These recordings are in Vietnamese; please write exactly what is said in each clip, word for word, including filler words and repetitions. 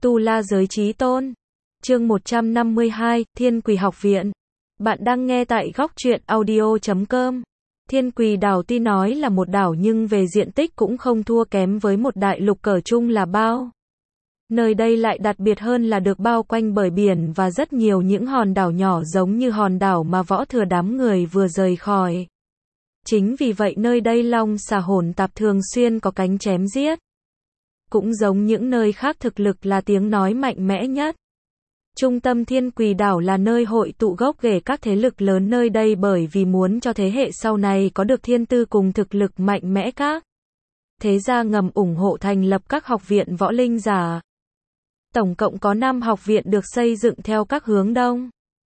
Tu La Giới Chí Tôn. Chương một trăm năm mươi hai, Thiên Quỳ Học Viện. Bạn đang nghe tại góc truyện audio chấm com. Thiên Quỳ đảo tuy nói là một đảo nhưng về diện tích cũng không thua kém với một đại lục cỡ chung là bao. Nơi đây lại đặc biệt hơn là được bao quanh bởi biển và rất nhiều những hòn đảo nhỏ giống như hòn đảo mà Võ Thừa đám người vừa rời khỏi. Chính vì vậy nơi đây long xà hỗn tạp thường xuyên có cánh chém giết. Cũng giống những nơi khác thực lực là tiếng nói mạnh mẽ nhất. Trung tâm Thiên Quỳ đảo là nơi hội tụ gốc rễ các thế lực lớn nơi đây bởi vì muốn cho thế hệ sau này có được thiên tư cùng thực lực mạnh mẽ các thế gia ngầm ủng hộ thành lập các học viện võ linh giả. Tổng cộng có năm học viện được xây dựng theo các hướng Đông,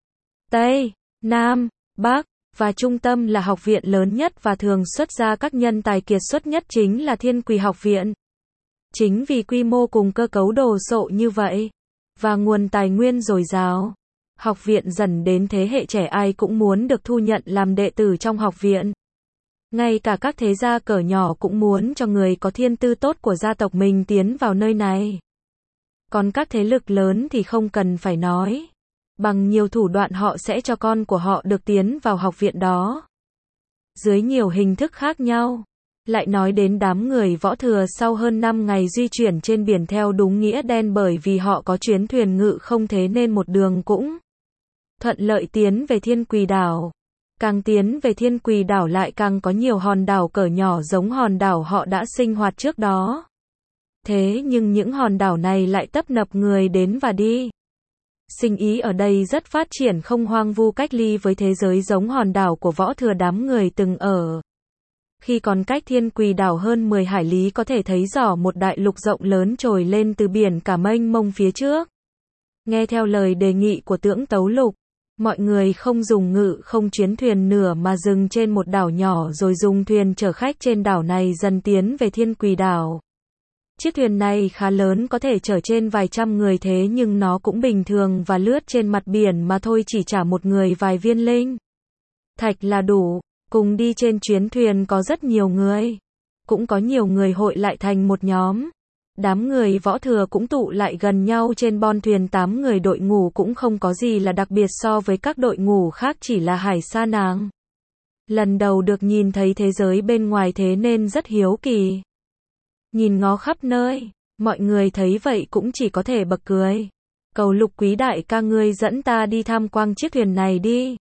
Tây, Nam, Bắc, và trung tâm là học viện lớn nhất và thường xuất ra các nhân tài kiệt xuất nhất chính là Thiên Quỳ học viện. Chính vì quy mô cùng cơ cấu đồ sộ như vậy, và nguồn tài nguyên dồi dào, học viện dần đến thế hệ trẻ ai cũng muốn được thu nhận làm đệ tử trong học viện. Ngay cả các thế gia cỡ nhỏ cũng muốn cho người có thiên tư tốt của gia tộc mình tiến vào nơi này. Còn các thế lực lớn thì không cần phải nói. Bằng nhiều thủ đoạn họ sẽ cho con của họ được tiến vào học viện đó. Dưới nhiều hình thức khác nhau. Lại nói đến đám người Võ Thừa sau hơn năm ngày di chuyển trên biển theo đúng nghĩa đen bởi vì họ có chuyến thuyền ngự không thế nên một đường cũng thuận lợi tiến về Thiên Quỳ đảo. Càng tiến về Thiên Quỳ đảo lại càng có nhiều hòn đảo cỡ nhỏ giống hòn đảo họ đã sinh hoạt trước đó. Thế nhưng những hòn đảo này lại tấp nập người đến và đi. Sinh ý ở đây rất phát triển không hoang vu cách ly với thế giới giống hòn đảo của Võ Thừa đám người từng ở. Khi còn cách Thiên Quỳ đảo hơn mười hải lý có thể thấy rõ một đại lục rộng lớn trồi lên từ biển cả mênh mông phía trước. Nghe theo lời đề nghị của Tưởng Tấu Lục, mọi người không dùng ngự không chuyến thuyền nửa mà dừng trên một đảo nhỏ rồi dùng thuyền chở khách trên đảo này dần tiến về Thiên Quỳ đảo. Chiếc thuyền này khá lớn có thể chở trên vài trăm người thế nhưng nó cũng bình thường và lướt trên mặt biển mà thôi chỉ trả một người vài viên linh thạch là đủ. Cùng đi trên chuyến thuyền có rất nhiều người. Cũng có nhiều người hội lại thành một nhóm. Đám người Võ Thừa cũng tụ lại gần nhau trên bon thuyền tám người đội ngũ cũng không có gì là đặc biệt so với các đội ngũ khác chỉ là Hải Sa nàng. Lần đầu được nhìn thấy thế giới bên ngoài thế nên rất hiếu kỳ. Nhìn ngó khắp nơi, mọi người thấy vậy cũng chỉ có thể bật cười. Cầu Lục quý đại ca ngươi dẫn ta đi tham quan chiếc thuyền này đi.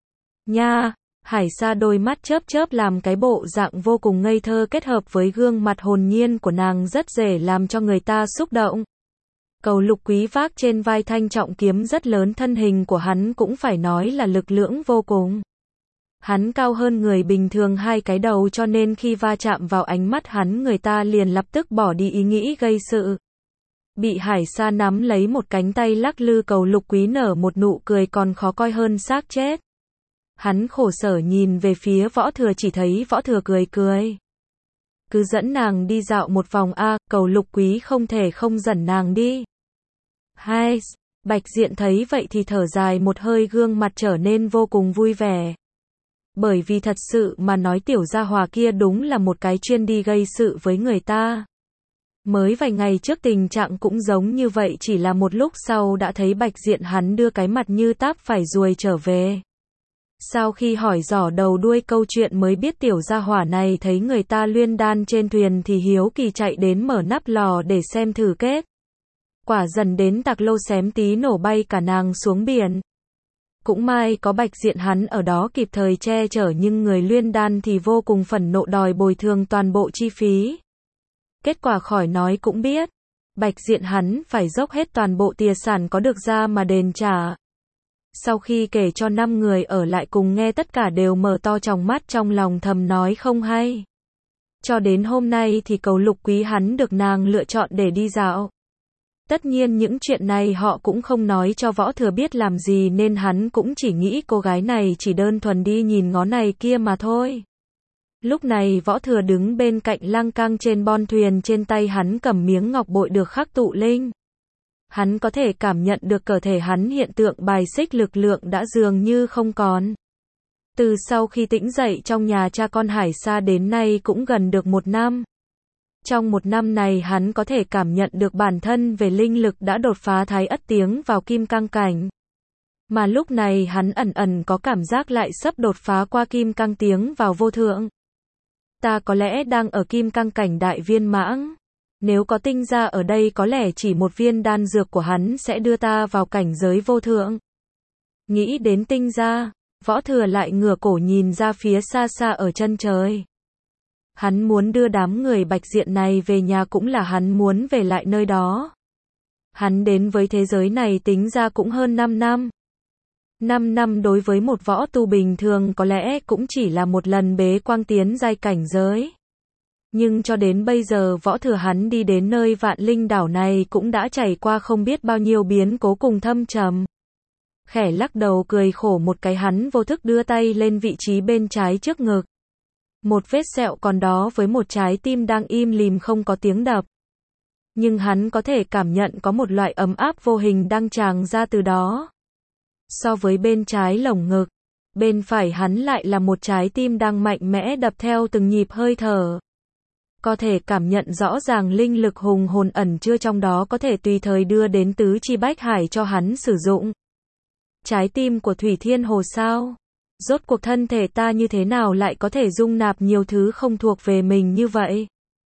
Nha! Hải Sa đôi mắt chớp chớp làm cái bộ dạng vô cùng ngây thơ kết hợp với gương mặt hồn nhiên của nàng rất dễ làm cho người ta xúc động. Cầu Lục quý vác trên vai thanh trọng kiếm rất lớn thân hình của hắn cũng phải nói là lực lưỡng vô cùng. Hắn cao hơn người bình thường hai cái đầu cho nên khi va chạm vào ánh mắt hắn người ta liền lập tức bỏ đi ý nghĩ gây sự. Bị Hải Sa nắm lấy một cánh tay lắc lư Cầu Lục quý nở một nụ cười còn khó coi hơn xác chết. Hắn khổ sở nhìn về phía Võ Thừa chỉ thấy Võ Thừa cười cười. Cứ dẫn nàng đi dạo một vòng a, à, Cầu Lục quý không thể không dẫn nàng đi. Hai, Bạch Diện thấy vậy thì thở dài một hơi gương mặt trở nên vô cùng vui vẻ. Bởi vì thật sự mà nói tiểu gia hòa kia đúng là một cái chuyên đi gây sự với người ta. Mới vài ngày trước tình trạng cũng giống như vậy chỉ là một lúc sau đã thấy Bạch Diện hắn đưa cái mặt như táp phải ruồi trở về. Sau khi hỏi dò đầu đuôi câu chuyện mới biết tiểu gia hỏa này thấy người ta luyên đan trên thuyền thì hiếu kỳ chạy đến mở nắp lò để xem thử kết. Quả dần đến tạc lô xém tí nổ bay cả nàng xuống biển. Cũng may có Bạch Diện hắn ở đó kịp thời che chở nhưng người luyên đan thì vô cùng phẫn nộ đòi bồi thường toàn bộ chi phí. Kết quả khỏi nói cũng biết. Bạch Diện hắn phải dốc hết toàn bộ tiền sản có được ra mà đền trả. Sau khi kể cho năm người ở lại cùng nghe tất cả đều mở to tròng mắt trong lòng thầm nói không hay. Cho đến hôm nay thì Cầu Lục quý hắn được nàng lựa chọn để đi dạo. Tất nhiên những chuyện này họ cũng không nói cho Võ Thừa biết làm gì nên hắn cũng chỉ nghĩ cô gái này chỉ đơn thuần đi nhìn ngó này kia mà thôi. Lúc này Võ Thừa đứng bên cạnh lang cang trên bon thuyền trên tay hắn cầm miếng ngọc bội được khắc tụ linh. Hắn có thể cảm nhận được cơ thể hắn hiện tượng bài xích lực lượng đã dường như không còn. Từ sau khi tĩnh dậy trong nhà cha con Hải Sa đến nay cũng gần được một năm. Trong một năm này hắn có thể cảm nhận được bản thân về linh lực đã đột phá thái ất tiếng vào kim cang cảnh. Mà lúc này hắn ẩn ẩn có cảm giác lại sắp đột phá qua kim cang tiếng vào vô thượng. Ta có lẽ đang ở kim cang cảnh đại viên mãn. Nếu có tinh gia ở đây có lẽ chỉ một viên đan dược của hắn sẽ đưa ta vào cảnh giới vô thượng. Nghĩ đến tinh gia, Võ Thừa lại ngửa cổ nhìn ra phía xa xa ở chân trời. Hắn muốn đưa đám người Bạch Diện này về nhà cũng là hắn muốn về lại nơi đó. Hắn đến với thế giới này tính ra cũng hơn năm năm. năm năm đối với một võ tu bình thường có lẽ cũng chỉ là một lần bế quang tiến giai cảnh giới. Nhưng cho đến bây giờ Võ Thừa hắn đi đến nơi Vạn Linh đảo này cũng đã trải qua không biết bao nhiêu biến cố cùng thâm trầm. Khẽ lắc đầu cười khổ một cái, hắn vô thức đưa tay lên vị trí bên trái trước ngực. Một vết sẹo còn đó với một trái tim đang im lìm không có tiếng đập. Nhưng hắn có thể cảm nhận có một loại ấm áp vô hình đang tràn ra từ đó. So với bên trái lồng ngực, bên phải hắn lại là một trái tim đang mạnh mẽ đập theo từng nhịp hơi thở. Có thể cảm nhận rõ ràng linh lực hùng hồn ẩn chứa trong đó có thể tùy thời đưa đến tứ chi bách hải cho hắn sử dụng. Trái tim của Thủy Thiên Hồ sao? Rốt cuộc thân thể ta như thế nào lại có thể dung nạp nhiều thứ không thuộc về mình như vậy?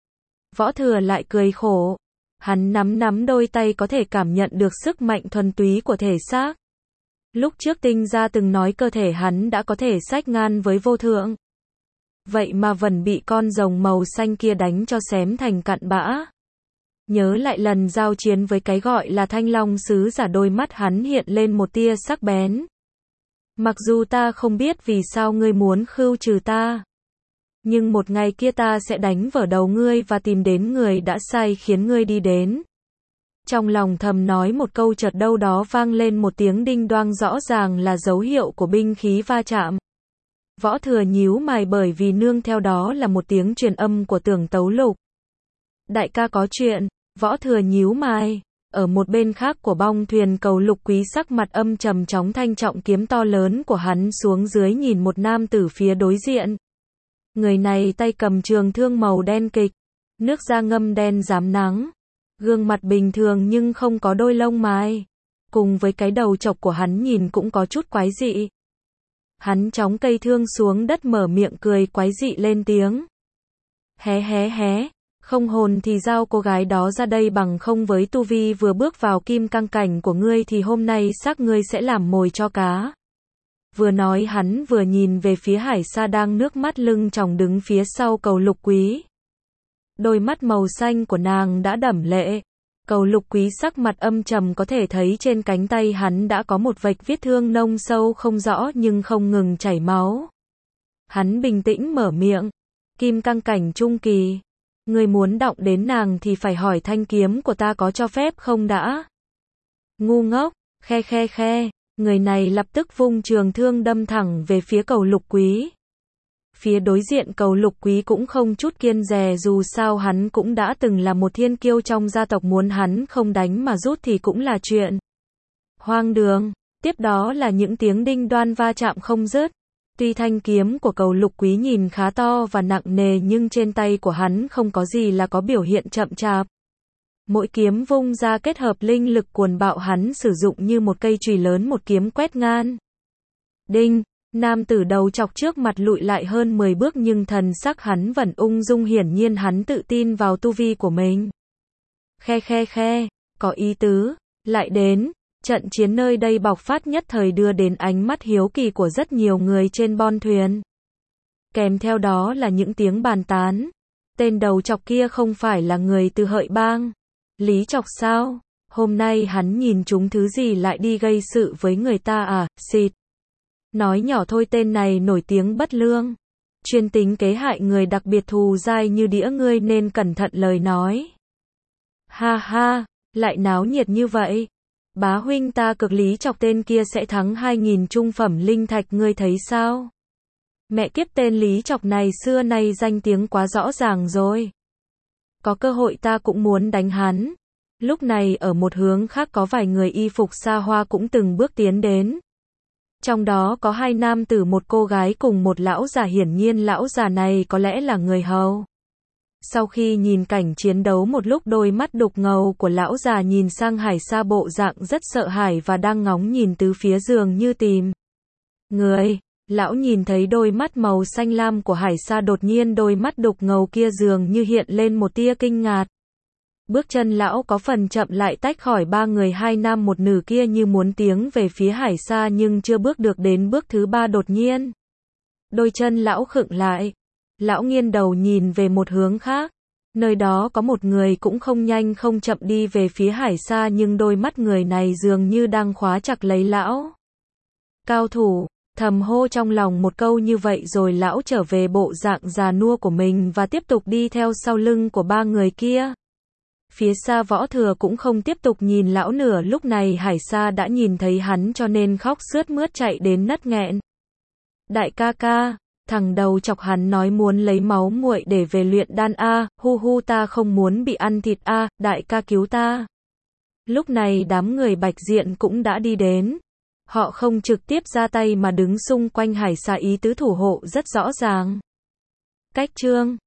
Võ Thừa lại cười khổ. Hắn nắm nắm đôi tay có thể cảm nhận được sức mạnh thuần túy của thể xác. Lúc trước tinh gia từng nói cơ thể hắn đã có thể sánh ngang với vô thượng. Vậy mà vẫn bị con rồng màu xanh kia đánh cho xém thành cặn bã. Nhớ lại lần giao chiến với cái gọi là Thanh Long sứ giả, đôi mắt hắn hiện lên một tia sắc bén. Mặc dù ta không biết vì sao ngươi muốn khưu trừ ta. Nhưng một ngày kia ta sẽ đánh vỡ đầu ngươi và tìm đến người đã sai khiến ngươi đi đến. Trong lòng thầm nói một câu, chợt đâu đó vang lên một tiếng đinh đoang, rõ ràng là dấu hiệu của binh khí va chạm. Võ Thừa nhíu mày bởi vì nương theo đó là một tiếng truyền âm của Tưởng Tấu Lục. Đại ca có chuyện. Võ Thừa nhíu mày. Ở một bên khác của bong thuyền, Cầu Lục Quý sắc mặt âm trầm chóng thanh trọng kiếm to lớn của hắn xuống dưới nhìn một nam tử phía đối diện. Người này tay cầm trường thương màu đen kịch, nước da ngâm đen rám nắng, gương mặt bình thường nhưng không có đôi lông mày, cùng với cái đầu chọc của hắn nhìn cũng có chút quái dị. Hắn chóng cây thương xuống đất mở miệng cười quái dị lên tiếng. Hé hé hé, không hồn thì giao cô gái đó ra đây, bằng không với tu vi vừa bước vào kim cang cảnh của ngươi thì hôm nay xác ngươi sẽ làm mồi cho cá. Vừa nói hắn vừa nhìn về phía Hải Sa đang nước mắt lưng tròng đứng phía sau Cầu Lục Quý. Đôi mắt màu xanh của nàng đã đẫm lệ. Cầu Lục Quý sắc mặt âm trầm, có thể thấy trên cánh tay hắn đã có một vạch vết thương nông sâu không rõ nhưng không ngừng chảy máu. Hắn bình tĩnh mở miệng. Kim cang cảnh trung kỳ. Ngươi muốn động đến nàng thì phải hỏi thanh kiếm của ta có cho phép không đã. Ngu ngốc, khe khe khe. Người này lập tức vung trường thương đâm thẳng về phía Cầu Lục Quý. Phía đối diện Cầu Lục Quý cũng không chút kiêng dè, dù sao hắn cũng đã từng là một thiên kiêu trong gia tộc, muốn hắn không đánh mà rút thì cũng là chuyện hoang đường. Tiếp đó là những tiếng đinh đoan va chạm không dứt. Tuy thanh kiếm của Cầu Lục Quý nhìn khá to và nặng nề nhưng trên tay của hắn không có gì là có biểu hiện chậm chạp. Mỗi kiếm vung ra kết hợp linh lực cuồn bạo, hắn sử dụng như một cây chùy lớn một kiếm quét ngang. Đinh, nam tử đầu chọc trước mặt lùi lại hơn mười bước nhưng thần sắc hắn vẫn ung dung, hiển nhiên hắn tự tin vào tu vi của mình. Khe khe khe, có ý tứ, lại đến. Trận chiến nơi đây bộc phát nhất thời đưa đến ánh mắt hiếu kỳ của rất nhiều người trên bon thuyền. Kèm theo đó là những tiếng bàn tán. Tên đầu chọc kia không phải là người từ Hợi Bang. Lý Chọc sao? Hôm nay hắn nhìn chúng thứ gì lại đi gây sự với người ta à? Xịt. Nói nhỏ thôi, tên này nổi tiếng bất lương. Chuyên tính kế hại người, đặc biệt thù dai như đĩa, ngươi nên cẩn thận lời nói. Ha ha, lại náo nhiệt như vậy. Bá huynh, ta cực Lý Chọc tên kia sẽ thắng hai nghìn trung phẩm linh thạch, ngươi thấy sao? Mẹ kiếp, tên Lý Chọc này xưa nay danh tiếng quá rõ ràng rồi. Có cơ hội ta cũng muốn đánh hắn. Lúc này ở một hướng khác có vài người y phục xa hoa cũng từng bước tiến đến. Trong đó có hai nam tử, một cô gái cùng một lão già, hiển nhiên lão già này có lẽ là người hầu. Sau khi nhìn cảnh chiến đấu một lúc, đôi mắt đục ngầu của lão già nhìn sang Hải Sa bộ dạng rất sợ hãi và đang ngóng nhìn tứ phía giường như tìm người. Lão nhìn thấy đôi mắt màu xanh lam của Hải Sa, đột nhiên đôi mắt đục ngầu kia dường như hiện lên một tia kinh ngạc. Bước chân lão có phần chậm lại, tách khỏi ba người hai nam một nữ kia, như muốn tiến về phía Hải Sa, nhưng chưa bước được đến bước thứ ba, đột nhiên đôi chân lão khựng lại. Lão nghiêng đầu nhìn về một hướng khác. Nơi đó có một người cũng không nhanh không chậm đi về phía Hải Sa, nhưng đôi mắt người này dường như đang khóa chặt lấy lão. Cao thủ, thầm hô trong lòng một câu như vậy rồi lão trở về bộ dạng già nua của mình và tiếp tục đi theo sau lưng của ba người kia. Phía xa Võ Thừa cũng không tiếp tục nhìn lão nữa, lúc này Hải Sa đã nhìn thấy hắn cho nên khóc sướt mướt chạy đến nấc nghẹn. Đại ca ca, thằng đầu chọc hắn nói muốn lấy máu muội để về luyện đan a, hu hu ta không muốn bị ăn thịt a, đại ca cứu ta. Lúc này đám người Bạch Diện cũng đã đi đến. Họ không trực tiếp ra tay mà đứng xung quanh Hải Sa, ý tứ thủ hộ rất rõ ràng. Cách chương